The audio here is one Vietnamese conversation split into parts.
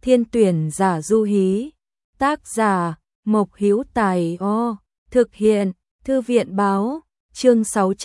Thiên tuyển giả Du Hí. Tác giả Mộc Hữu Tài. Thực hiện Thư viện báo. Chương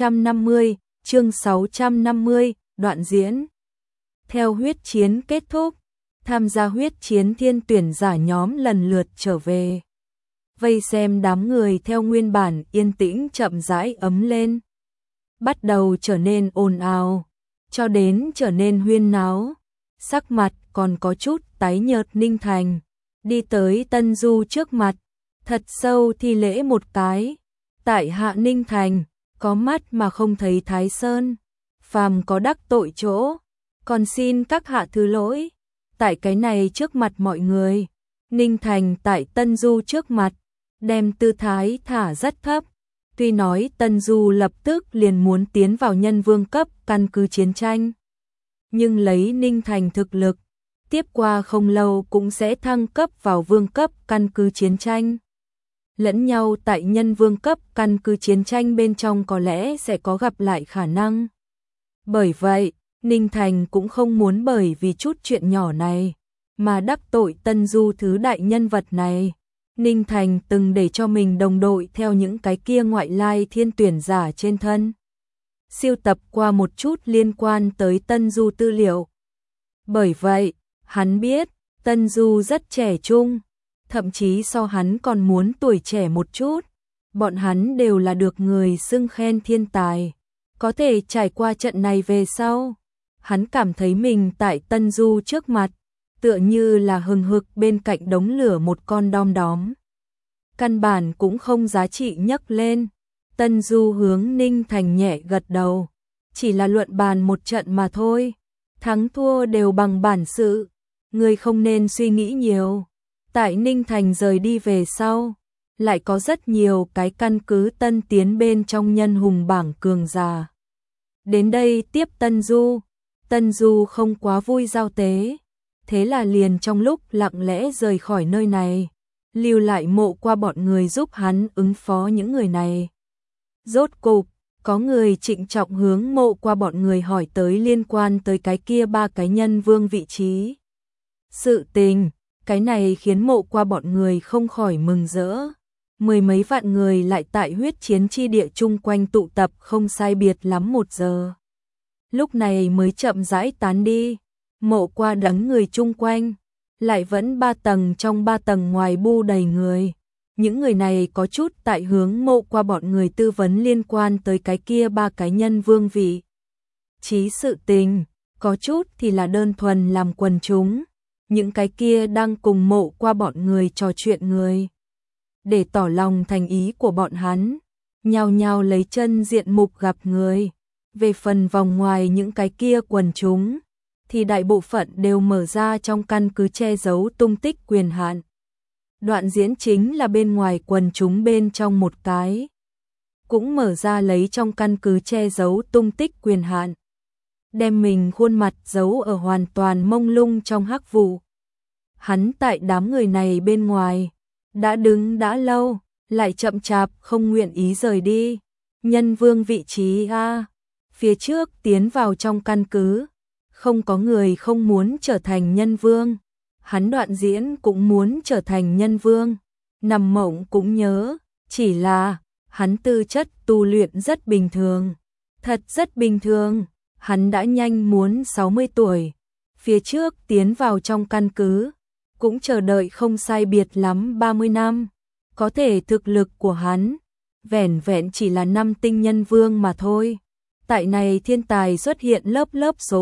650, đoạn diễn. Theo huyết chiến kết thúc, tham gia huyết chiến thiên tuyển giả nhóm lần lượt trở về. Vây xem đám người theo nguyên bản yên tĩnh chậm rãi ấm lên. Bắt đầu trở nên ồn ào, cho đến trở nên huyên náo. Sắc mặt còn có chút tái nhợt Ninh Thành, đi tới Tân Du trước mặt, thật sâu thi lễ một cái. Tại hạ Ninh Thành, có mắt mà không thấy Thái Sơn, phàm có đắc tội chỗ, còn xin các hạ thứ lỗi. Tại cái này trước mặt mọi người, Ninh Thành tại Tân Du trước mặt, đem tư thái thả rất thấp. Tuy nói Tân Du lập tức liền muốn tiến vào nhân vương cấp căn cứ chiến tranh, nhưng lấy Ninh Thành thực lực, tiếp qua không lâu cũng sẽ thăng cấp vào vương cấp căn cứ chiến tranh. Lẫn nhau tại nhân vương cấp căn cứ chiến tranh bên trong có lẽ sẽ có gặp lại khả năng. Bởi vậy, Ninh Thành cũng không muốn bởi vì chút chuyện nhỏ này mà đắc tội Tân Du thứ đại nhân vật này. Ninh Thành từng để cho mình đồng đội theo những cái kia ngoại lai thiên tuyển giả trên thân siêu tập qua một chút liên quan tới Tân Du tư liệu. Bởi vậy, hắn biết Tân Du rất trẻ trung, thậm chí so hắn còn muốn tuổi trẻ một chút. Bọn hắn đều là được người xưng khen thiên tài. Có thể trải qua trận này về sau, hắn cảm thấy mình tại Tân Du trước mặt, tựa như là hừng hực bên cạnh đống lửa một con đom đóm. Căn bản cũng không giá trị nhấc lên. Tân Du hướng Ninh Thành nhẹ gật đầu. Chỉ là luận bàn một trận mà thôi. Thắng thua đều bằng bản sự. Người không nên suy nghĩ nhiều. Tại Ninh Thành rời đi về sau, lại có rất nhiều cái căn cứ tân tiến bên trong nhân hùng bảng cường giả đến đây tiếp Tân Du. Tân Du không quá vui giao tế, thế là liền trong lúc lặng lẽ rời khỏi nơi này, lưu lại Mộ Qua bọn người giúp hắn ứng phó những người này. Rốt cục, có người trịnh trọng hướng Mộ Qua bọn người hỏi tới liên quan tới cái kia 3 cái nhân vương vị trí. Sự tình, cái này khiến Mộ Qua bọn người không khỏi mừng rỡ. Mười mấy vạn người lại tại huyết chiến chi địa chung quanh tụ tập không sai biệt lắm 1 giờ. Lúc này mới chậm rãi tán đi. Mộ Qua đắng người chung quanh, lại vẫn 3 tầng trong 3 tầng ngoài bu đầy người. Những người này có chút tại hướng Mộ Qua bọn người tư vấn liên quan tới cái kia 3 cái nhân vương vị trí sự tình, có chút thì là đơn thuần làm quần chúng. Những cái kia đang cùng Mộ Qua bọn người trò chuyện người, để tỏ lòng thành ý của bọn hắn, nhao nhao lấy chân diện mục gặp người. Về phần vòng ngoài những cái kia quần chúng, thì đại bộ phận đều mở ra trong căn cứ che giấu tung tích quyền hạn. Đoạn diễn chính là bên ngoài quần chúng bên trong một cái, cũng mở ra lấy trong căn cứ che giấu tung tích quyền hạn, đem mình khuôn mặt giấu ở hoàn toàn mông lung trong hắc vụ. Hắn tại đám người này bên ngoài đã đứng đã lâu, lại chậm chạp không nguyện ý rời đi. Nhân vương vị trí phía trước tiến vào trong căn cứ, không có người không muốn trở thành nhân vương. Hắn Đoạn diễn cũng muốn trở thành nhân vương, nằm mộng cũng nhớ, chỉ là hắn tư chất tu luyện rất bình thường, thật rất bình thường. Hắn đã nhanh muốn 60 tuổi, phía trước tiến vào trong căn cứ, cũng chờ đợi không sai biệt lắm 30 năm. Có thể thực lực của hắn vẻn vẹn chỉ là 5 tinh nhân vương mà thôi. Tại này thiên tài xuất hiện lớp số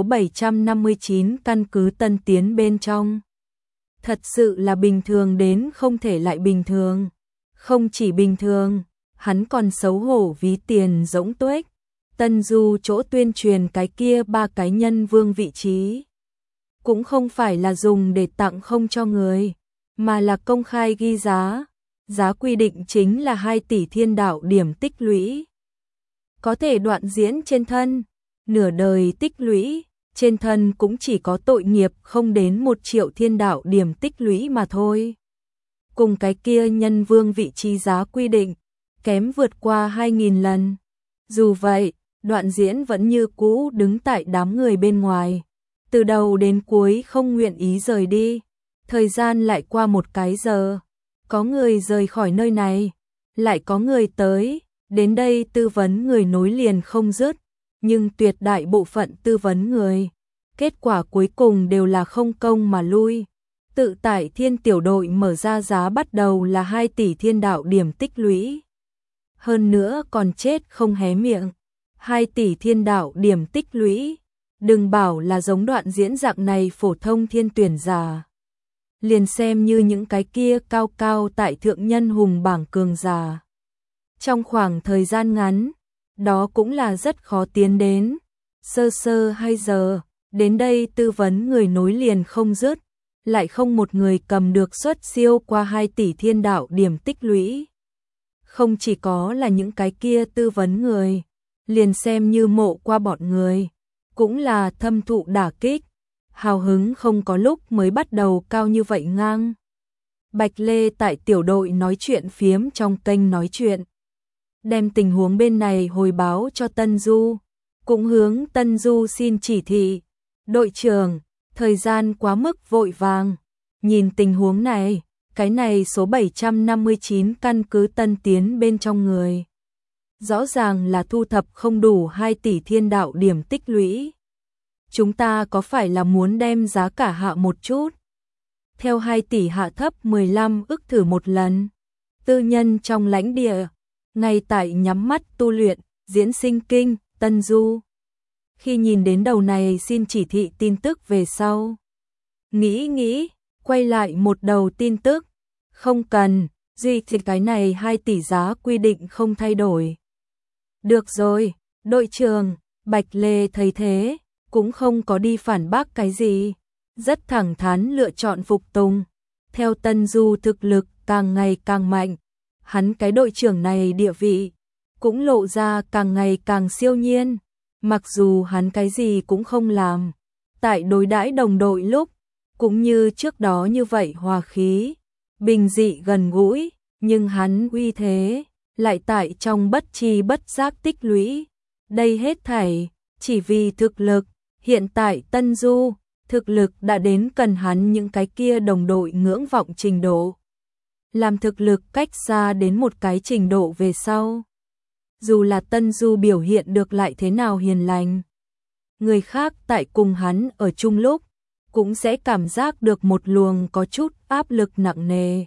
759 căn cứ tân tiến bên trong. Thật sự là bình thường đến không thể lại bình thường. Không chỉ bình thường, hắn còn xấu hổ ví tiền rỗng tuếch. Tân Du chỗ tuyên truyền cái kia 3 cái nhân vương vị trí, cũng không phải là dùng để tặng không cho người, mà là công khai ghi giá. Giá quy định chính là 2 tỷ thiên đạo điểm tích lũy. Có thể Đoạn diễn trên thân, nửa đời tích lũy, trên thân cũng chỉ có tội nghiệp không đến 1 triệu thiên đạo điểm tích lũy mà thôi. Cùng cái kia nhân vương vị trí giá quy định, kém vượt qua 2.000 lần. Dù vậy, Đoạn diễn vẫn như cũ đứng tại đám người bên ngoài, từ đầu đến cuối không nguyện ý rời đi. Thời gian lại qua một cái giờ, có người rời khỏi nơi này, lại có người tới, đến đây tư vấn người nối liền không dứt, nhưng tuyệt đại bộ phận tư vấn người, kết quả cuối cùng đều là không công mà lui. Tự tại thiên tiểu đội mở ra giá bắt đầu là 2 tỷ thiên đạo điểm tích lũy. Hơn nữa còn chết không hé miệng. 2 tỷ thiên đạo điểm tích lũy. Đừng bảo là giống Đoạn Diễn dạng này phổ thông thiên tuyển giả. Liền xem như những cái kia cao cao tại thượng nhân hùng bảng cường giả. Trong khoảng thời gian ngắn, đó cũng là rất khó tiến đến. Sơ sơ 2 giờ, đến đây tư vấn người nối liền không dứt, lại không một người cầm được suất siêu qua 2 tỷ thiên đạo điểm tích lũy. Không chỉ có là những cái kia tư vấn người, liền xem như mộ qua bọn người, cũng là thâm thụ đả kích, hào hứng không có lúc mới bắt đầu cao như vậy ngang. Bạch Lê tại tiểu đội nói chuyện phiếm trong kênh nói chuyện, đem tình huống bên này hồi báo cho Tân Du, cũng hướng Tân Du xin chỉ thị. Đội trưởng, thời gian quá mức vội vàng, nhìn tình huống này, cái này số 759 căn cứ Tân Tiến bên trong người. Rõ ràng là thu thập không đủ 2 tỷ thiên đạo điểm tích lũy. Chúng ta có phải là muốn đem giá cả hạ một chút? Theo 2 tỷ hạ thấp 15 ức thử một lần. Tư nhân trong lãnh địa, ngay tại nhắm mắt tu luyện, diễn sinh kinh, Tân Du. Khi nhìn đến đầu này xin chỉ thị tin tức về sau. Nghĩ, quay lại một đầu tin tức. Không cần, duy trì cái này 2 tỷ giá quy định không thay đổi. Được rồi, đội trưởng, Bạch Lê thấy thế, cũng không có đi phản bác cái gì. Rất thẳng thắn lựa chọn phục tùng. Theo Tân Du thực lực càng ngày càng mạnh, hắn cái đội trưởng này địa vị cũng lộ ra càng ngày càng siêu nhiên. Mặc dù hắn cái gì cũng không làm, tại đối đãi đồng đội lúc, cũng như trước đó như vậy hòa khí, bình dị gần gũi, nhưng hắn uy thế, lại tại trong bất tri bất giác tích lũy. Đây hết thảy, chỉ vì thực lực, hiện tại Tân Du, thực lực đã đến cần hắn những cái kia đồng đội ngưỡng vọng trình độ. Làm thực lực cách xa đến một cái trình độ về sau. Dù là Tân Du biểu hiện được lại thế nào hiền lành, người khác tại cùng hắn ở chung lúc, cũng sẽ cảm giác được một luồng có chút áp lực nặng nề.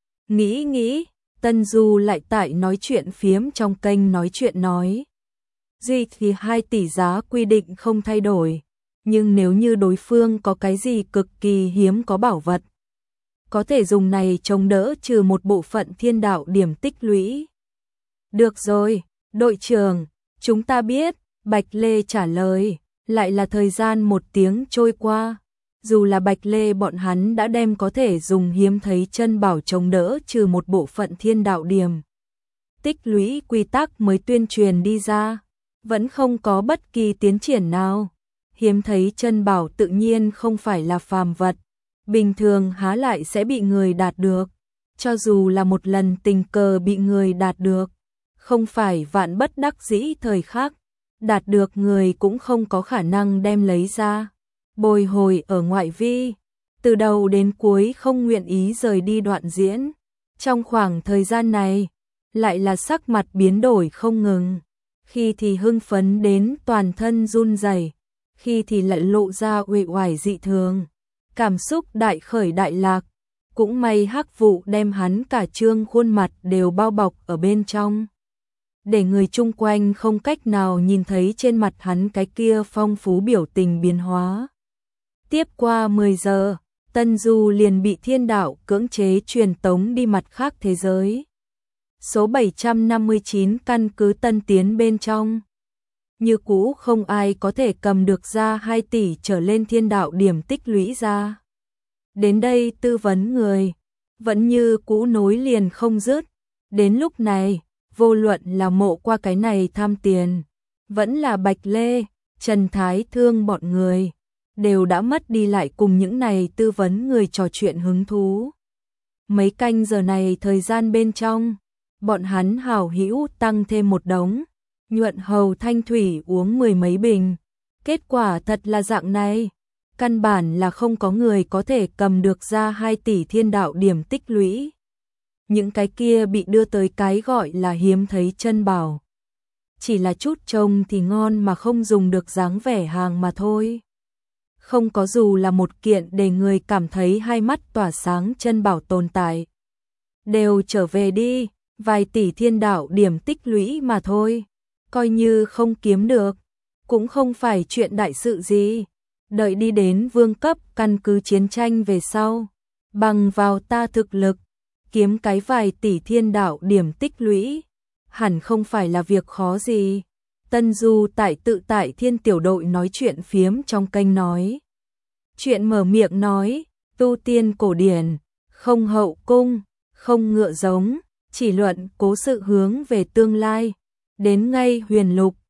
Nghĩ, Tân Du lại tại nói chuyện phiếm trong kênh nói chuyện nói. Duy thì 2 tỷ giá quy định không thay đổi, nhưng nếu như đối phương có cái gì cực kỳ hiếm có bảo vật, có thể dùng này chống đỡ trừ một bộ phận thiên đạo điểm tích lũy. Được rồi, đội trưởng, chúng ta biết, Bạch Lê trả lời, lại là thời gian 1 tiếng trôi qua. Dù là Bạch Lê bọn hắn đã đem có thể dùng hiếm thấy chân bảo chống đỡ trừ một bộ phận thiên đạo điểm tích lũy quy tắc mới tuyên truyền đi ra, vẫn không có bất kỳ tiến triển nào. Hiếm thấy chân bảo tự nhiên không phải là phàm vật, bình thường há lại sẽ bị người đạt được, cho dù là một lần tình cờ bị người đạt được, không phải vạn bất đắc dĩ thời khắc, đạt được người cũng không có khả năng đem lấy ra. Bồi hồi ở ngoại vi, từ đầu đến cuối không nguyện ý rời đi Đoạn Diễn. Trong khoảng thời gian này, lại là sắc mặt biến đổi không ngừng, khi thì hưng phấn đến toàn thân run rẩy, khi thì lại lộ ra uể oải dị thường, cảm xúc đại khởi đại lạc. Cũng may hắc vụ đem hắn cả trương khuôn mặt đều bao bọc ở bên trong, để người chung quanh không cách nào nhìn thấy trên mặt hắn cái kia phong phú biểu tình biến hóa. Tiếp qua 10 giờ, Tân Du liền bị thiên đạo cưỡng chế truyền tống đi mặt khác thế giới. Số 759 căn cứ Tân Tiến bên trong. Như cũ không ai có thể cầm được ra 2 tỷ trở lên thiên đạo điểm tích lũy ra. Đến đây tư vấn người, vẫn như cũ nối liền không dứt. Đến lúc này, vô luận là mộ qua cái này tham tiền, vẫn là Bạch Lê, Trần Thái Thương bọn người, đều đã mất đi lại cùng những này tư vấn người trò chuyện hứng thú. Mấy canh giờ này thời gian bên trong, bọn hắn hảo hữu tăng thêm một đống, nhuận hầu thanh thủy uống 10 mấy bình. Kết quả thật là dạng này, căn bản là không có người có thể cầm được ra 2 tỷ thiên đạo điểm tích lũy. Những cái kia bị đưa tới cái gọi là hiếm thấy chân bảo. Chỉ là chút trông thì ngon mà không dùng được dáng vẻ hàng mà thôi. Không có dù là một kiện để người cảm thấy hai mắt tỏa sáng chân bảo tồn tại. Đều trở về đi, vài tỷ thiên đạo điểm tích lũy mà thôi. Coi như không kiếm được, cũng không phải chuyện đại sự gì. Đợi đi đến vương cấp căn cứ chiến tranh về sau. Bằng vào ta thực lực, kiếm cái vài tỷ thiên đạo điểm tích lũy. Hẳn không phải là việc khó gì. Tân Du tại tự tại thiên tiểu đội nói chuyện phiếm trong kênh nói. Chuyện mở miệng nói, tu tiên cổ điển, không hậu cung, không ngựa giống, chỉ luận cố sự hướng về tương lai. Đến ngay huyền lục,